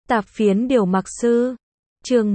Tạp phiến điều mặc sư. Chương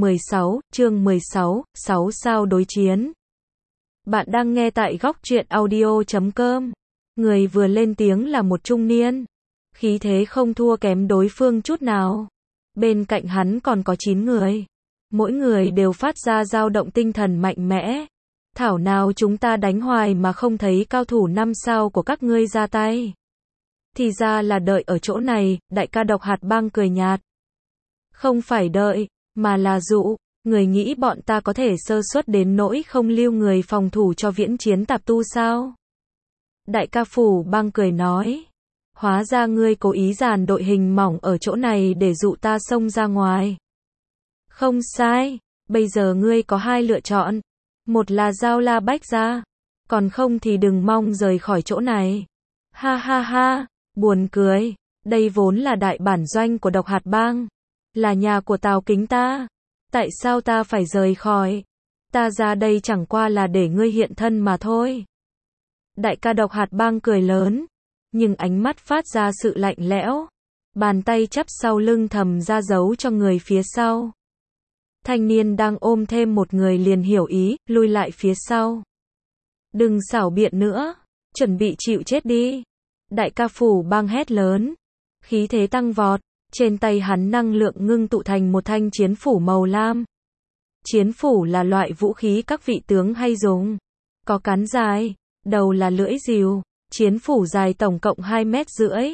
16, 6 sao đối chiến. Bạn đang nghe tại góc truyện audio.com. Người vừa lên tiếng là một trung niên. Khí thế không thua kém đối phương chút nào. Bên cạnh hắn còn có 9 người. Mỗi người đều phát ra dao động tinh thần mạnh mẽ. Thảo nào chúng ta đánh hoài mà không thấy cao thủ 5 sao của các ngươi ra tay. Thì ra là đợi ở chỗ này, đại ca Độc Hạt Bang cười nhạt. Không phải đợi, mà là dụ, người nghĩ bọn ta có thể sơ suất đến nỗi không lưu người phòng thủ cho viễn chiến tạp tu sao? Đại ca Phủ Bang cười nói. Hóa ra ngươi cố ý dàn đội hình mỏng ở chỗ này để dụ ta xông ra ngoài. Không sai, bây giờ ngươi có hai lựa chọn. Một là giao La Bách ra, còn không thì đừng mong rời khỏi chỗ này. Ha ha ha, buồn cười, đây vốn là đại bản doanh của Độc Hạt Bang, là nhà của Tào Kính ta. Tại sao ta phải rời khỏi? Ta ra đây chẳng qua là để ngươi hiện thân mà thôi. Đại ca Độc Hạt Bang cười lớn, nhưng ánh mắt phát ra sự lạnh lẽo. Bàn tay chắp sau lưng thầm ra dấu cho người phía sau. Thanh niên đang ôm thêm một người liền hiểu ý, lui lại phía sau. Đừng xảo biện nữa, chuẩn bị chịu chết đi. Đại ca Phủ Bang hét lớn, khí thế tăng vọt, trên tay hắn năng lượng ngưng tụ thành một thanh chiến phủ màu lam. Chiến phủ là loại vũ khí các vị tướng hay dùng, có cán dài, đầu là lưỡi rìu, chiến phủ dài tổng cộng 2,5 mét,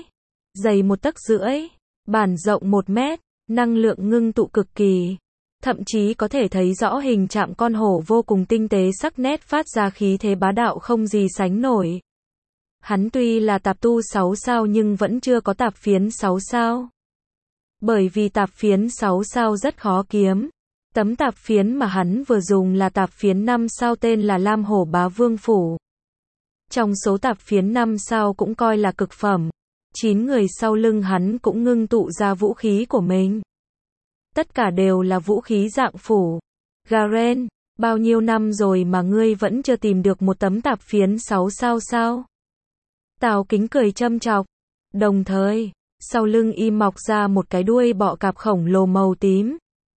dày 1,5 tấc, bản rộng 1 mét, năng lượng ngưng tụ cực kỳ. Thậm chí có thể thấy rõ hình chạm con hổ vô cùng tinh tế sắc nét phát ra khí thế bá đạo không gì sánh nổi. Hắn tuy là tạp tu 6 sao nhưng vẫn chưa có tạp phiến 6 sao. Bởi vì tạp phiến 6 sao rất khó kiếm. Tấm tạp phiến mà hắn vừa dùng là tạp phiến 5 sao tên là Lam Hổ Bá Vương Phủ. Trong số tạp phiến 5 sao cũng coi là cực phẩm. 9 người sau lưng hắn cũng ngưng tụ ra vũ khí của mình. Tất cả đều là vũ khí dạng phủ. Garen, bao nhiêu năm rồi mà ngươi vẫn chưa tìm được một tấm tạp phiến 6 sao sao? Tào Kính cười châm chọc. Đồng thời, sau lưng y mọc ra một cái đuôi bọ cạp khổng lồ màu tím.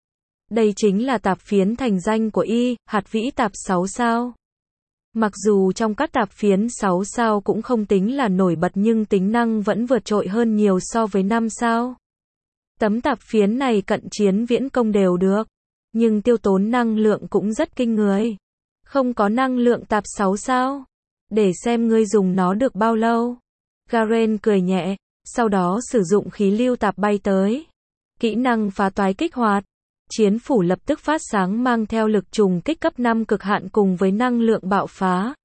Đây chính là tạp phiến thành danh của y, Hạt Vĩ tạp 6 sao. Mặc dù trong các tạp phiến 6 sao cũng không tính là nổi bật nhưng tính năng vẫn vượt trội hơn nhiều so với 5 sao. Tấm tạp phiến này cận chiến viễn công đều được, nhưng tiêu tốn năng lượng cũng rất kinh người. Không có năng lượng tạp 6 sao, để xem ngươi dùng nó được bao lâu. Garen cười nhẹ, sau đó sử dụng khí lưu tạp bay tới. Kỹ năng phá toái kích hoạt. Chiến phủ lập tức phát sáng mang theo lực trùng kích cấp 5 cực hạn cùng với năng lượng bạo phá.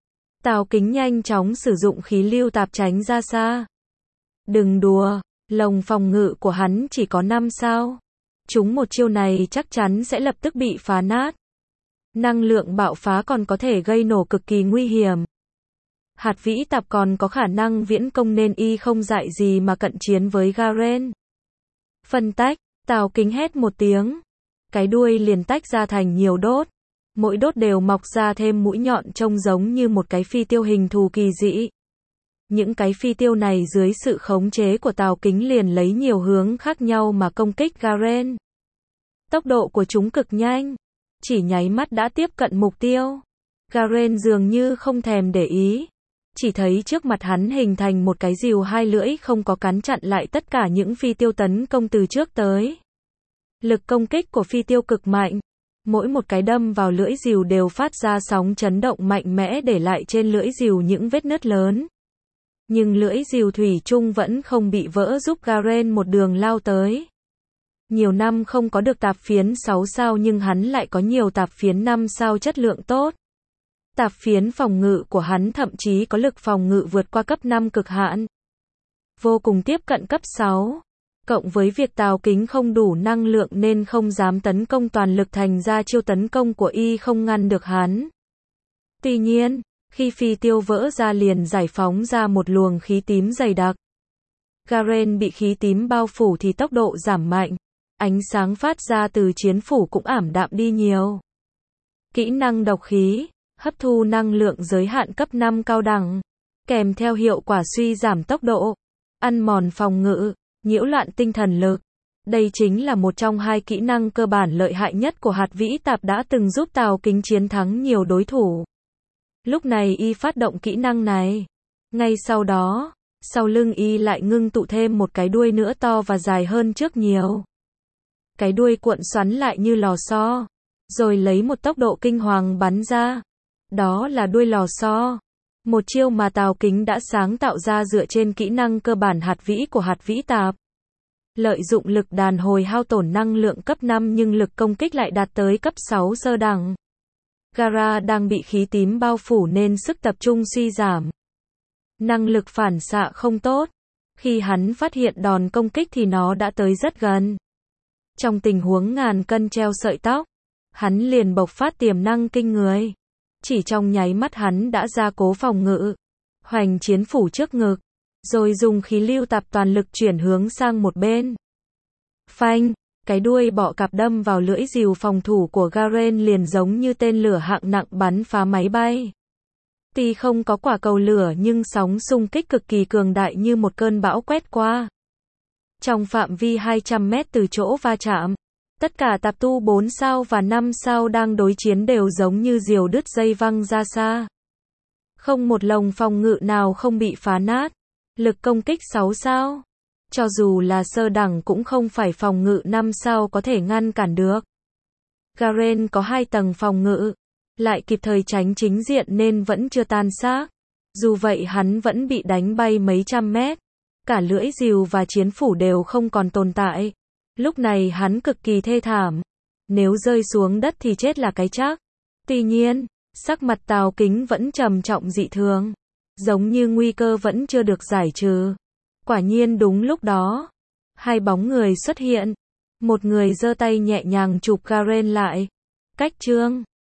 Tào Kính nhanh chóng sử dụng khí lưu tạp tránh ra xa. Đừng đùa, lồng phòng ngự của hắn chỉ có 5 sao. Chúng một chiêu này chắc chắn sẽ lập tức bị phá nát. Năng lượng bạo phá còn có thể gây nổ cực kỳ nguy hiểm. Hạt Vĩ tạp còn có khả năng viễn công nên y không dại gì mà cận chiến với Garen. Phân tách, Tào Kính hét một tiếng. Cái đuôi liền tách ra thành nhiều đốt. Mỗi đốt đều mọc ra thêm mũi nhọn trông giống như một cái phi tiêu hình thù kỳ dị. Những cái phi tiêu này dưới sự khống chế của Tào Kính liền lấy nhiều hướng khác nhau mà công kích Garen. Tốc độ của chúng cực nhanh, chỉ nháy mắt đã tiếp cận mục tiêu. Garen dường như không thèm để ý, chỉ thấy trước mặt hắn hình thành một cái rìu hai lưỡi không có cán chặn lại tất cả những phi tiêu tấn công từ trước tới. Lực công kích của phi tiêu cực mạnh, mỗi một cái đâm vào lưỡi rìu đều phát ra sóng chấn động mạnh mẽ để lại trên lưỡi rìu những vết nứt lớn. Nhưng lưỡi rìu thủy chung vẫn không bị vỡ giúp Garen một đường lao tới. Nhiều năm không có được tạp phiến 6 sao nhưng hắn lại có nhiều tạp phiến 5 sao chất lượng tốt. Tạp phiến phòng ngự của hắn thậm chí có lực phòng ngự vượt qua cấp 5 cực hạn. Vô cùng tiếp cận cấp 6. Cộng với việc Tào Kính không đủ năng lượng nên không dám tấn công toàn lực thành ra chiêu tấn công của y không ngăn được hắn. Tuy nhiên, khi phi tiêu vỡ ra liền giải phóng ra một luồng khí tím dày đặc. Garen bị khí tím bao phủ thì tốc độ giảm mạnh. Ánh sáng phát ra từ chiến phủ cũng ảm đạm đi nhiều. Kỹ năng độc khí, hấp thu năng lượng giới hạn cấp 5 cao đẳng, kèm theo hiệu quả suy giảm tốc độ, ăn mòn phòng ngự, nhiễu loạn tinh thần lực. Đây chính là một trong hai kỹ năng cơ bản lợi hại nhất của hạt vĩ tạp đã từng giúp Tào Kính chiến thắng nhiều đối thủ. Lúc này y phát động kỹ năng này. Ngay sau đó, sau lưng y lại ngưng tụ thêm một cái đuôi nữa to và dài hơn trước nhiều. Cái đuôi cuộn xoắn lại như lò xo, rồi lấy một tốc độ kinh hoàng bắn ra. Đó là đuôi lò xo. Một chiêu mà Tào Kính đã sáng tạo ra dựa trên kỹ năng cơ bản hạt vĩ của hạt vĩ tạp. Lợi dụng lực đàn hồi hao tổn năng lượng cấp 5 nhưng lực công kích lại đạt tới cấp 6 sơ đẳng. Gaara đang bị khí tím bao phủ nên sức tập trung suy giảm. Năng lực phản xạ không tốt. Khi hắn phát hiện đòn công kích thì nó đã tới rất gần. Trong tình huống ngàn cân treo sợi tóc, hắn liền bộc phát tiềm năng kinh người. Chỉ trong nháy mắt hắn đã gia cố phòng ngự, hoành chiến phủ trước ngực, rồi dùng khí lưu tạp toàn lực chuyển hướng sang một bên. Phanh, cái đuôi bọ cạp đâm vào lưỡi rìu phòng thủ của Garen liền giống như tên lửa hạng nặng bắn phá máy bay. Tuy không có quả cầu lửa nhưng sóng xung kích cực kỳ cường đại như một cơn bão quét qua. Trong phạm vi 200 mét từ chỗ va chạm, tất cả tạp tu 4 sao và 5 sao đang đối chiến đều giống như diều đứt dây văng ra xa. Không một lồng phòng ngự nào không bị phá nát. Lực công kích 6 sao. Cho dù là sơ đẳng cũng không phải phòng ngự 5 sao có thể ngăn cản được. Garen có 2 tầng phòng ngự, lại kịp thời tránh chính diện nên vẫn chưa tan xác. Dù vậy hắn vẫn bị đánh bay mấy trăm mét. Cả lưỡi rìu và chiến phủ đều không còn tồn tại. Lúc này hắn cực kỳ thê thảm. Nếu rơi xuống đất thì chết là cái chắc. Tuy nhiên, sắc mặt Tào Kính vẫn trầm trọng dị thường. Giống như nguy cơ vẫn chưa được giải trừ. Quả nhiên đúng lúc đó, hai bóng người xuất hiện. Một người giơ tay nhẹ nhàng chụp Garen lại. Cách chương